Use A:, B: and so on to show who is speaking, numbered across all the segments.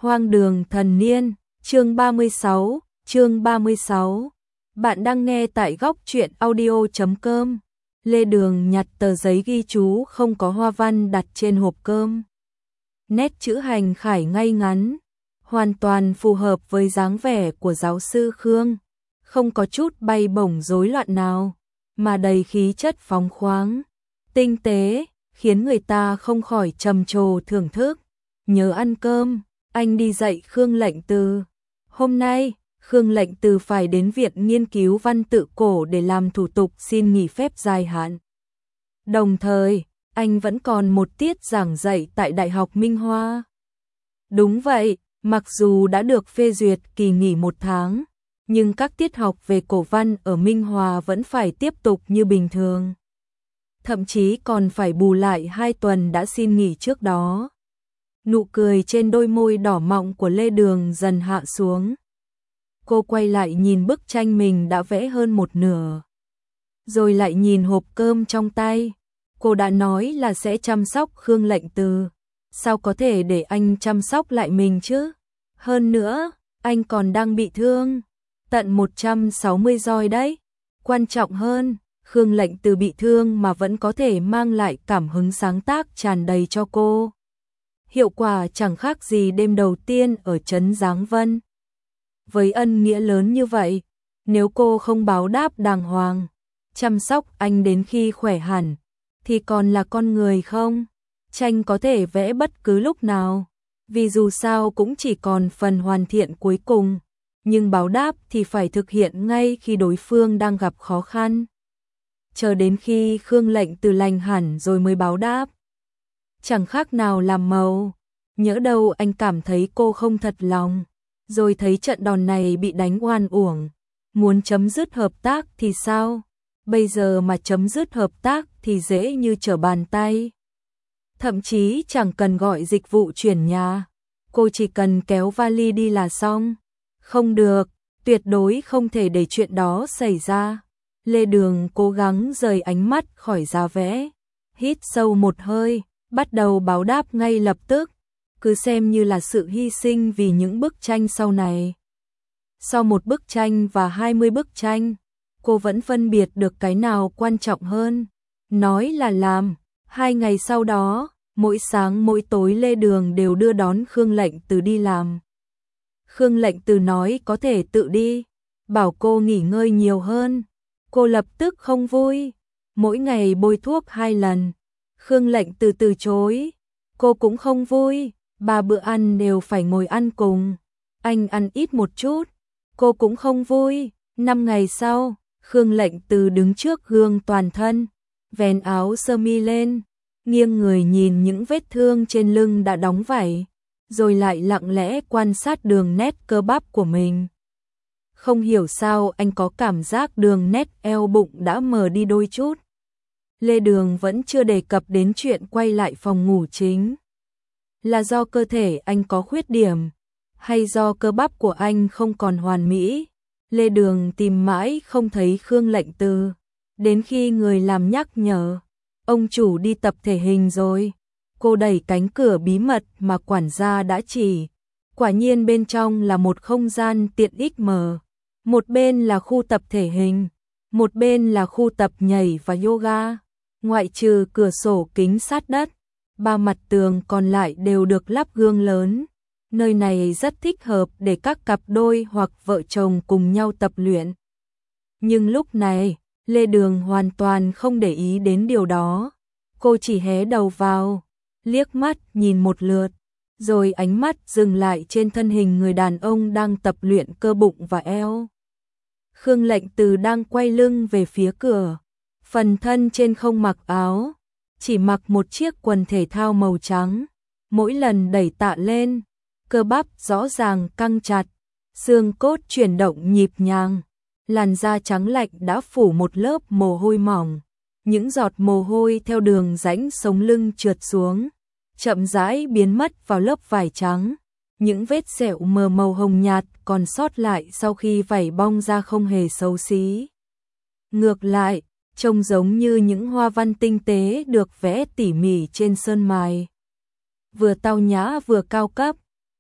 A: Hoang đường thần niên, chương 36. Bạn đang nghe tại góc truyện audio.com. Lê Đường nhặt tờ giấy ghi chú không có hoa văn đặt trên hộp cơm. Nét chữ hành khải ngay ngắn, hoàn toàn phù hợp với dáng vẻ của giáo sư Khương, không có chút bay bổng rối loạn nào, mà đầy khí chất phóng khoáng, tinh tế, khiến người ta không khỏi trầm trồ thưởng thức. Nhớ ăn cơm, anh đi dạy Khương Lệnh Từ. Hôm nay, Khương Lệnh Từ phải đến Viện Nghiên cứu Văn tự cổ để làm thủ tục xin nghỉ phép dài hạn. Đồng thời, anh vẫn còn một tiết giảng dạy tại Đại học Minh Hoa. Đúng vậy, mặc dù đã được phê duyệt kỳ nghỉ 1 tháng, nhưng các tiết học về cổ văn ở Minh Hòa vẫn phải tiếp tục như bình thường. Thậm chí còn phải bù lại 2 tuần đã xin nghỉ trước đó. Nụ cười trên đôi môi đỏ mọng của Lê Đường dần hạ xuống. Cô quay lại nhìn bức tranh mình đã vẽ hơn một nửa. Rồi lại nhìn hộp cơm trong tay. Cô đã nói là sẽ chăm sóc Khương Lệnh Từ. Sao có thể để anh chăm sóc lại mình chứ? Hơn nữa, anh còn đang bị thương. Tận 160 roi đấy. Quan trọng hơn, Khương Lệnh Từ bị thương mà vẫn có thể mang lại cảm hứng sáng tác tràn đầy cho cô. Hiệu quả chẳng khác gì đêm đầu tiên ở trấn Giáng Vân. Với ân nghĩa lớn như vậy, nếu cô không báo đáp đàng hoàng, chăm sóc anh đến khi khỏe hẳn, thì còn là con người không? Tranh có thể vẽ bất cứ lúc nào, vì dù sao cũng chỉ còn phần hoàn thiện cuối cùng, nhưng báo đáp thì phải thực hiện ngay khi đối phương đang gặp khó khăn. Chờ đến khi Khương Lệnh Từ lành hẳn rồi mới báo đáp. Chẳng khác nào làm màu. Nhỡ đâu anh cảm thấy cô không thật lòng, rồi thấy trận đòn này bị đánh oan uổng, muốn chấm dứt hợp tác thì sao? Bây giờ mà chấm dứt hợp tác thì dễ như trở bàn tay. Thậm chí chẳng cần gọi dịch vụ chuyển nhà, cô chỉ cần kéo vali đi là xong. Không được, tuyệt đối không thể để chuyện đó xảy ra. Lê Đường cố gắng rời ánh mắt khỏi giá vẽ, hít sâu một hơi, bắt đầu báo đáp ngay lập tức, cứ xem như là sự hy sinh vì những bức tranh sau này. Sau một bức tranh và 20 bức tranh, cô vẫn phân biệt được cái nào quan trọng hơn. Nói là làm. 2 ngày sau đó, mỗi sáng mỗi tối Lê Đường đều đưa đón Khương Lệnh Từ đi làm. Khương Lệnh Từ nói có thể tự đi, bảo cô nghỉ ngơi nhiều hơn. Cô lập tức không vui, mỗi ngày bôi thuốc 2 lần. Khương Lệnh Từ từ chối, cô cũng không vui, 3 bữa ăn đều phải ngồi ăn cùng. Anh ăn ít một chút, cô cũng không vui. 5 ngày sau, Khương Lệnh Từ đứng trước gương toàn thân, vén áo sơ mi lên, nghiêng người nhìn những vết thương trên lưng đã đóng vảy, rồi lại lặng lẽ quan sát đường nét cơ bắp của mình. Không hiểu sao anh có cảm giác đường nét eo bụng đã mờ đi đôi chút. Lê Đường vẫn chưa đề cập đến chuyện quay lại phòng ngủ chính. Là do cơ thể anh có khuyết điểm, hay do cơ bắp của anh không còn hoàn mỹ? Lê Đường tìm mãi không thấy Khương Lệnh Từ. Đến khi người làm nhắc nhở, ông chủ đi tập thể hình rồi. Cô đẩy cánh cửa bí mật mà quản gia đã chỉ. Quả nhiên bên trong là một không gian tiện ích mở. Một bên là khu tập thể hình, một bên là khu tập nhảy và yoga. Ngoại trừ cửa sổ kính sát đất, 3 mặt tường còn lại đều được lắp gương lớn. Nơi này rất thích hợp để các cặp đôi hoặc vợ chồng cùng nhau tập luyện. Nhưng lúc này, Lê Đường hoàn toàn không để ý đến điều đó. Cô chỉ hé đầu vào, liếc mắt nhìn một lượt, rồi ánh mắt dừng lại trên thân hình người đàn ông đang tập luyện cơ bụng và eo. Khương Lệnh Từ đang quay lưng về phía cửa, phần thân trên không mặc áo, chỉ mặc một chiếc quần thể thao màu trắng. Mỗi lần đẩy tạ lên, cơ bắp rõ ràng căng chặt, xương cốt chuyển động nhịp nhàng, làn da trắng lạnh đã phủ một lớp mồ hôi mỏng. Những giọt mồ hôi theo đường rãnh sống lưng trượt xuống, chậm rãi biến mất vào lớp vải trắng. Những vết sẹo mờ màu hồng nhạt còn sót lại sau khi vảy bong ra không hề xấu xí. Ngược lại, trông giống như những hoa văn tinh tế được vẽ tỉ mỉ trên sơn mài. Vừa tao nhã vừa cao cấp,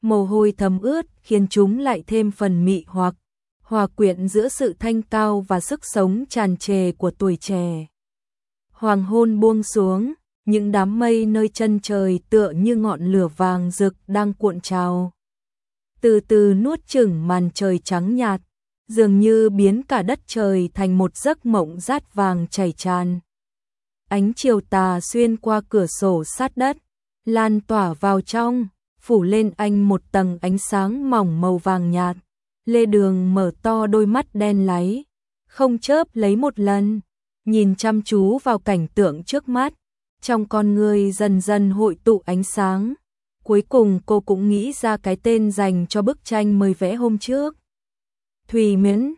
A: mồ hôi thấm ướt khiến chúng lại thêm phần mị hoặc, hòa quyện giữa sự thanh cao và sức sống tràn trề của tuổi trẻ. Hoàng hôn buông xuống, những đám mây nơi chân trời tựa như ngọn lửa vàng rực đang cuộn trào. Từ từ nuốt chửng màn trời trắng nhạt, dường như biến cả đất trời thành một giấc mộng dát vàng chảy tràn. Ánh chiều tà xuyên qua cửa sổ sát đất, lan tỏa vào trong, phủ lên anh một tầng ánh sáng mỏng màu vàng nhạt. Lê Đường mở to đôi mắt đen láy, không chớp lấy một lần, nhìn chăm chú vào cảnh tượng trước mắt. Trong con người dần dần hội tụ ánh sáng. Cuối cùng cô cũng nghĩ ra cái tên dành cho bức tranh mới vẽ hôm trước. Thùy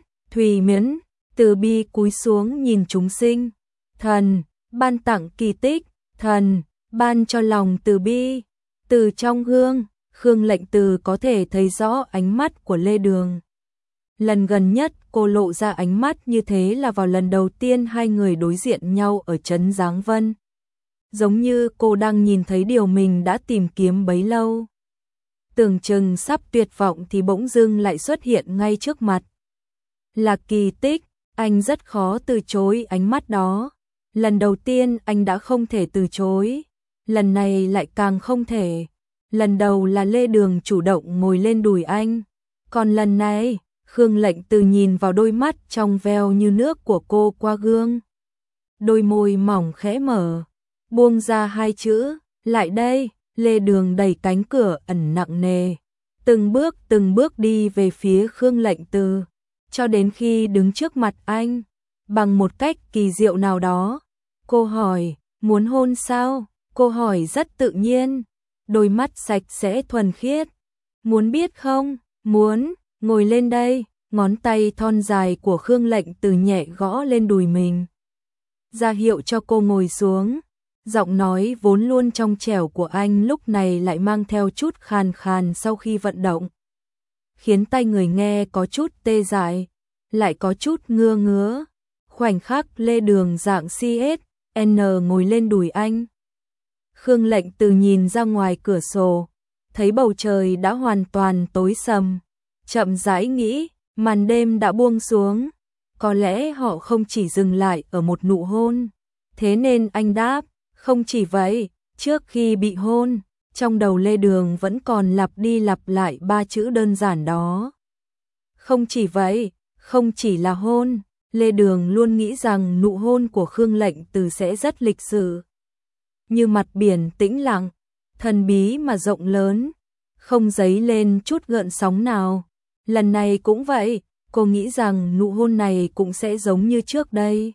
A: Miễn, Từ Bi cúi xuống nhìn chúng sinh. Thần, ban tặng kỳ tích, thần, ban cho lòng từ bi. Từ trong gương, Khương Lệnh Từ có thể thấy rõ ánh mắt của Lê Đường. Lần gần nhất cô lộ ra ánh mắt như thế là vào lần đầu tiên hai người đối diện nhau ở trấn Giáng Vân. Giống như cô đang nhìn thấy điều mình đã tìm kiếm bấy lâu. Tưởng chừng sắp tuyệt vọng thì bỗng dưng lại xuất hiện ngay trước mặt. Là kỳ tích, anh rất khó từ chối ánh mắt đó. Lần đầu tiên anh đã không thể từ chối, lần này lại càng không thể. Lần đầu là Lê Đường chủ động ngồi lên đùi anh, còn lần này, Khương Lệnh Từ nhìn vào đôi mắt trong veo như nước của cô qua gương. Đôi môi mỏng khẽ mở, buông ra hai chữ, lại đây. Lê Đường đẩy cánh cửa ẩn nặng nề, từng bước đi về phía Khương Lệnh Từ, cho đến khi đứng trước mặt anh, bằng một cách kỳ diệu nào đó. Cô hỏi, muốn hôn sao? Cô hỏi rất tự nhiên, đôi mắt sạch sẽ thuần khiết. Muốn biết không? Muốn. Ngồi lên đây. Ngón tay thon dài của Khương Lệnh Từ nhẹ gõ lên đùi mình, ra hiệu cho cô ngồi xuống. Giọng nói vốn luôn trong trẻo của anh lúc này lại mang theo chút khàn khàn sau khi vận động, khiến tai người nghe có chút tê dại, lại có chút ngứa ngứa. Khoảnh khắc Lê Đường dạng CSN ngồi lên đùi anh, Khương Lệnh Từ nhìn ra ngoài cửa sổ, thấy bầu trời đã hoàn toàn tối sầm, chậm rãi nghĩ, màn đêm đã buông xuống, có lẽ họ không chỉ dừng lại ở một nụ hôn. Thế nên anh đáp, không chỉ vậy. Trước khi bị hôn, trong đầu Lê Đường vẫn còn lặp đi lặp lại ba chữ đơn giản đó. Không chỉ vậy, không chỉ là hôn. Lê Đường luôn nghĩ rằng nụ hôn của Khương Lệnh Từ sẽ rất lịch sự, như mặt biển tĩnh lặng, thần bí mà rộng lớn, không dấy lên chút gợn sóng nào. Lần này cũng vậy, cô nghĩ rằng nụ hôn này cũng sẽ giống như trước đây.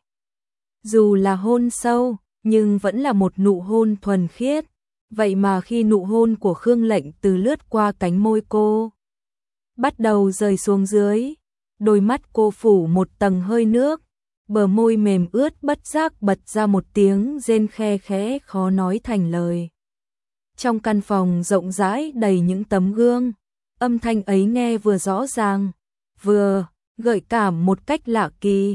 A: Dù là hôn sâu, nhưng vẫn là một nụ hôn thuần khiết. Vậy mà khi nụ hôn của Khương Lệnh Từ lướt qua cánh môi cô, bắt đầu rời xuống dưới, đôi mắt cô phủ một tầng hơi nước, bờ môi mềm ướt bất giác bật ra một tiếng rên khe khẽ khó nói thành lời. Trong căn phòng rộng rãi đầy những tấm gương, âm thanh ấy nghe vừa rõ ràng, vừa gợi cảm một cách lạ kỳ.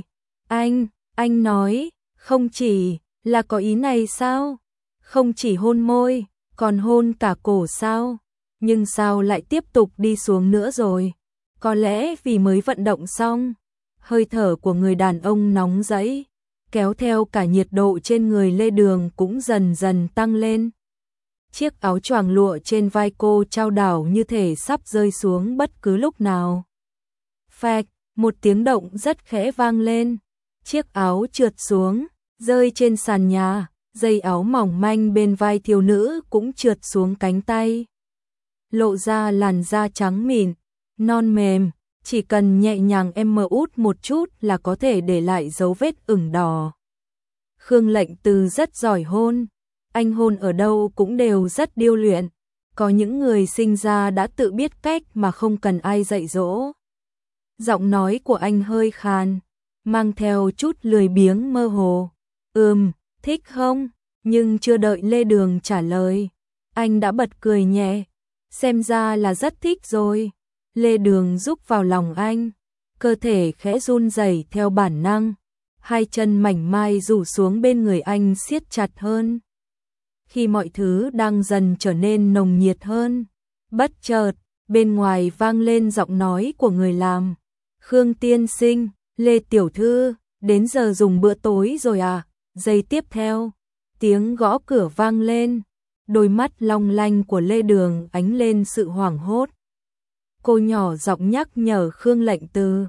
A: Anh nói, không chỉ là có ý này sao? Không chỉ hôn môi, còn hôn cả cổ sao? Nhưng sao lại tiếp tục đi xuống nữa rồi? Có lẽ vì mới vận động xong, hơi thở của người đàn ông nóng rẫy, kéo theo cả nhiệt độ trên người Lê Đường cũng dần dần tăng lên. Chiếc áo choàng lụa trên vai cô chao đảo như thể sắp rơi xuống bất cứ lúc nào. Phạch, một tiếng động rất khẽ vang lên. Chiếc áo trượt xuống, rơi trên sàn nhà, dây áo mỏng manh bên vai thiếu nữ cũng trượt xuống cánh tay. Lộ ra làn da trắng mịn, non mềm, chỉ cần nhẹ nhàng út một chút là có thể để lại dấu vết ửng đỏ. Khương Lệnh Từ rất giỏi hôn, anh hôn ở đâu cũng đều rất điêu luyện. Có những người sinh ra đã tự biết cách mà không cần ai dạy dỗ. Giọng nói của anh hơi khàn, mang theo chút lười biếng mơ hồ. Thích không? Nhưng chưa đợi Lê Đường trả lời, anh đã bật cười nhẹ. Xem ra là rất thích rồi. Lê Đường rúc vào lòng anh, cơ thể khẽ run rẩy theo bản năng, hai chân mảnh mai rủ xuống bên người anh siết chặt hơn. Khi mọi thứ đang dần trở nên nồng nhiệt hơn, bất chợt, bên ngoài vang lên giọng nói của người làm. Khương tiên sinh, Lê tiểu thư, đến giờ dùng bữa tối rồi à? Giây tiếp theo, tiếng gõ cửa vang lên, đôi mắt long lanh của Lê Đường ánh lên sự hoảng hốt. Cô nhỏ giọng nhắc nhở Khương Lệnh Từ,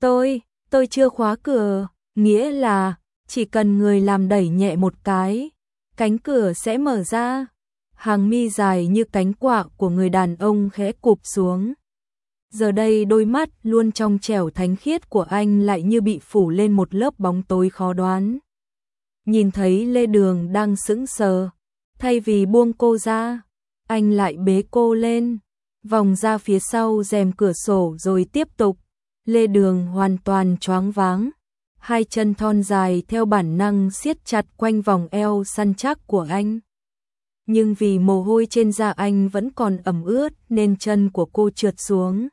A: tôi chưa khóa cửa, nghĩa là chỉ cần người làm đẩy nhẹ một cái, cánh cửa sẽ mở ra. Hàng mi dài như cánh quạ của người đàn ông khẽ cụp xuống. Giờ đây đôi mắt luôn trong trẻo thánh khiết của anh lại như bị phủ lên một lớp bóng tối khó đoán. Nhìn thấy Lê Đường đang sững sờ, thay vì buông cô ra, anh lại bế cô lên, vòng ra phía sau rèm cửa sổ rồi tiếp tục. Lê Đường hoàn toàn choáng váng, hai chân thon dài theo bản năng siết chặt quanh vòng eo săn chắc của anh. Nhưng vì mồ hôi trên da anh vẫn còn ẩm ướt nên chân của cô trượt xuống,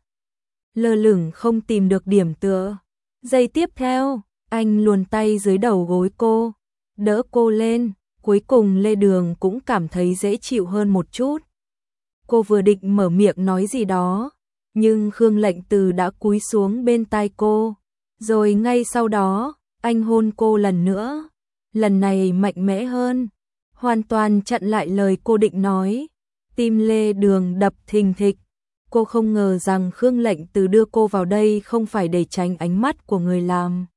A: lơ lửng không tìm được điểm tựa. Giây tiếp theo, anh luồn tay dưới đầu gối cô, đỡ cô lên, cuối cùng Lê Đường cũng cảm thấy dễ chịu hơn một chút. Cô vừa định mở miệng nói gì đó, nhưng Khương Lệnh Từ đã cúi xuống bên tai cô, rồi ngay sau đó, anh hôn cô lần nữa, lần này mạnh mẽ hơn, hoàn toàn chặn lại lời cô định nói. Tim Lê Đường đập thình thịch, cô không ngờ rằng Khương Lệnh Từ đưa cô vào đây không phải để tránh ánh mắt của người làm,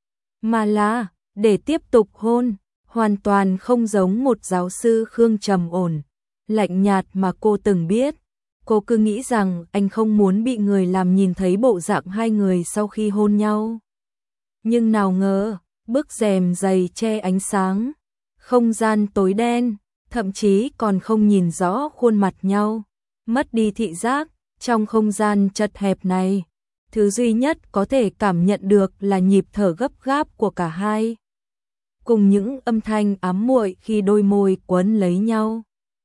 A: mà là để tiếp tục hôn, hoàn toàn không giống một giáo sư Khương trầm ổn, lạnh nhạt mà cô từng biết. Cô cứ nghĩ rằng anh không muốn bị người làm nhìn thấy bộ dạng hai người sau khi hôn nhau. Nhưng nào ngờ, bức rèm dày che ánh sáng, không gian tối đen, thậm chí còn không nhìn rõ khuôn mặt nhau, mất đi thị giác. Trong không gian chật hẹp này, thứ duy nhất có thể cảm nhận được là nhịp thở gấp gáp của cả hai, cùng những âm thanh ám muội khi đôi môi quấn lấy nhau.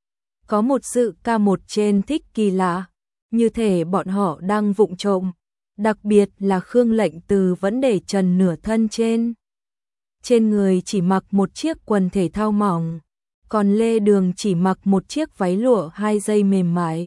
A: Có một sự ca một trên thích kỳ lạ, như thể bọn họ đang vụng trộm, đặc biệt là Khương Lệnh Từ vẫn để trần nửa thân trên. Trên người chỉ mặc một chiếc quần thể thao mỏng, còn Lê Đường chỉ mặc một chiếc váy lụa 2 dây mềm mại,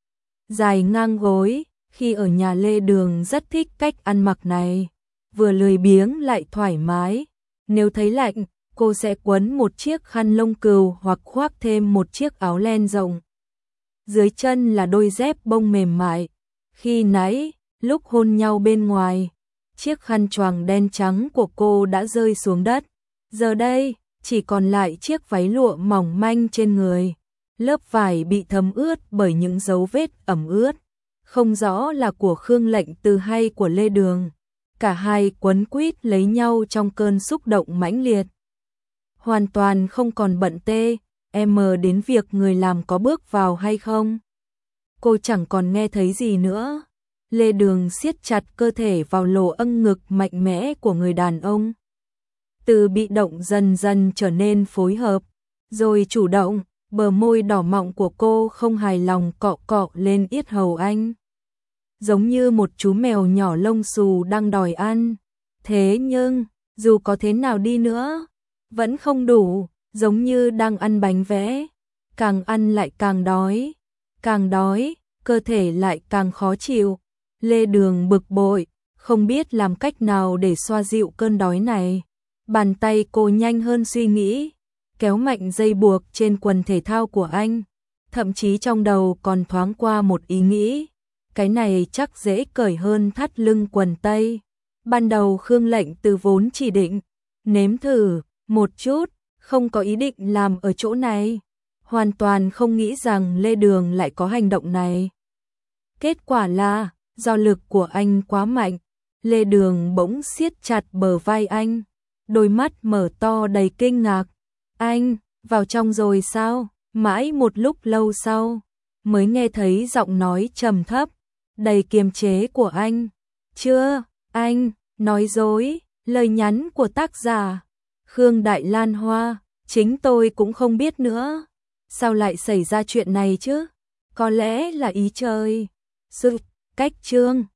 A: dài ngang gối. Khi ở nhà Lê Đường rất thích cách ăn mặc này, vừa lười biếng lại thoải mái. Nếu thấy lạnh, cô sẽ quấn một chiếc khăn lông cừu hoặc khoác thêm một chiếc áo len rộng. Dưới chân là đôi dép bông mềm mại. Khi nãy, lúc hôn nhau bên ngoài, chiếc khăn choàng đen trắng của cô đã rơi xuống đất. Giờ đây, chỉ còn lại chiếc váy lụa mỏng manh trên người. Lớp vải bị thấm ướt bởi những dấu vết ẩm ướt, không rõ là của Khương Lệnh Từ hay của Lê Đường. Cả hai quấn quýt lấy nhau trong cơn xúc động mãnh liệt, hoàn toàn không còn bận đến việc người làm có bước vào hay không. Cô chẳng còn nghe thấy gì nữa. Lê Đường siết chặt cơ thể vào lỗ âng ngực mạnh mẽ của người đàn ông. Từ bị động dần dần trở nên phối hợp, rồi chủ động. Bờ môi đỏ mọng của cô không hài lòng cọ cọ lên yết hầu anh, giống như một chú mèo nhỏ lông xù đang đòi ăn. Thế nhưng, dù có thế nào đi nữa, vẫn không đủ, giống như đang ăn bánh vẽ, càng ăn lại càng đói, cơ thể lại càng khó chịu. Lê Đường bực bội, không biết làm cách nào để xoa dịu cơn đói này. Bàn tay cô nhanh hơn suy nghĩ, kéo mạnh dây buộc trên quần thể thao của anh, thậm chí trong đầu còn thoáng qua một ý nghĩ, cái này chắc dễ cởi hơn thắt lưng quần tây. Ban đầu Khương Lệnh Từ vốn chỉ định nếm thử một chút, không có ý định làm ở chỗ này, hoàn toàn không nghĩ rằng Lê Đường lại có hành động này. Kết quả là, do lực của anh quá mạnh, Lê Đường bỗng siết chặt bờ vai anh, đôi mắt mở to đầy kinh ngạc. Anh, vào trong rồi sao? Mãi một lúc lâu sau, mới nghe thấy giọng nói trầm thấp, đầy kiềm chế của anh. Chưa, anh, nói dối, lời nhắn của tác giả Khương Đại Lan Hoa, chính tôi cũng không biết nữa. Sao lại xảy ra chuyện này chứ? Có lẽ là ý trời. Sự cách chương